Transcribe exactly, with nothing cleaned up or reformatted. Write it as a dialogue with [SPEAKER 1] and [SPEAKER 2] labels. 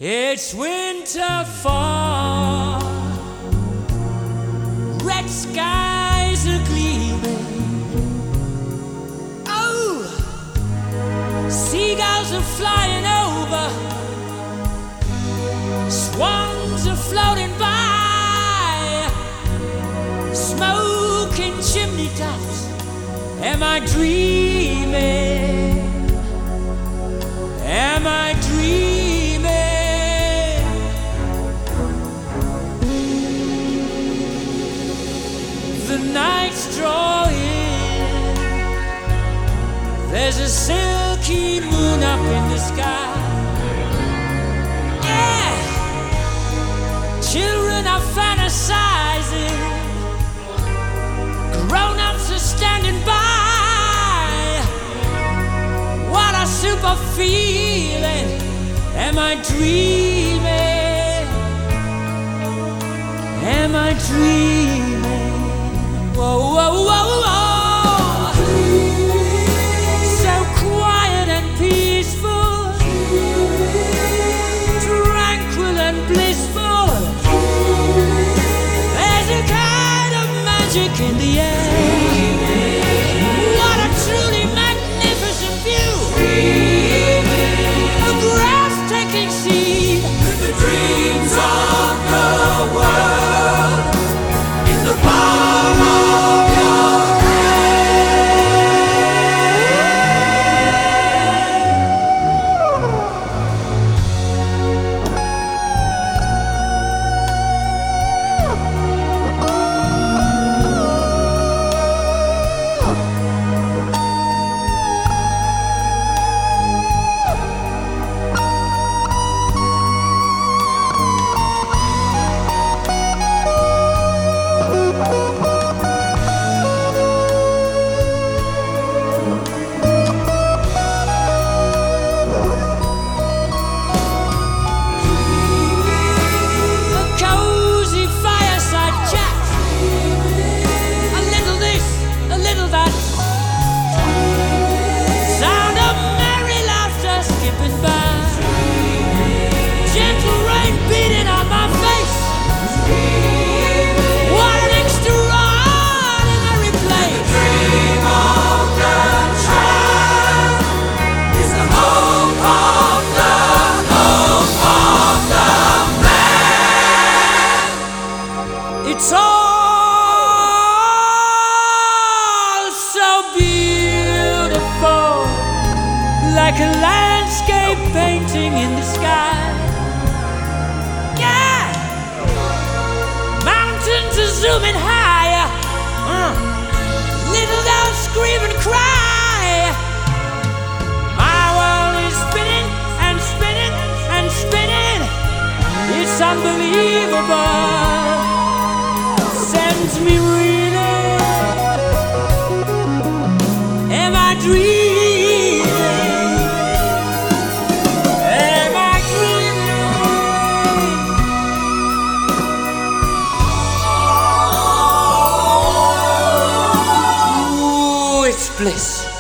[SPEAKER 1] It's winter fall, red skies are gleaming. Oh, seagulls are flying over, swans are floating by, smoking chimney tops. Am I dreaming? Am I dreaming? The night's drawing, there's a silky moon up in the sky. Yeah, children are fantasizing, grown-ups are standing by. What a super feeling. Am I dreaming? Am I dreaming? Whoa, whoa, whoa, whoa. So quiet and peaceful, tranquil and blissful. There's a kind of magic in the air. What a truly magnificent view. A breathtaking scene. The dreams of the world in the palm of your it's all so beautiful, like a landscape painting in the sky. Yeah, mountains are zooming higher, uh. Little dogs scream and cry. My world is spinning and spinning and spinning. It's unbelievable. Sends me reeling. Am I dreaming? Am I dreaming? Ooh, it's bliss.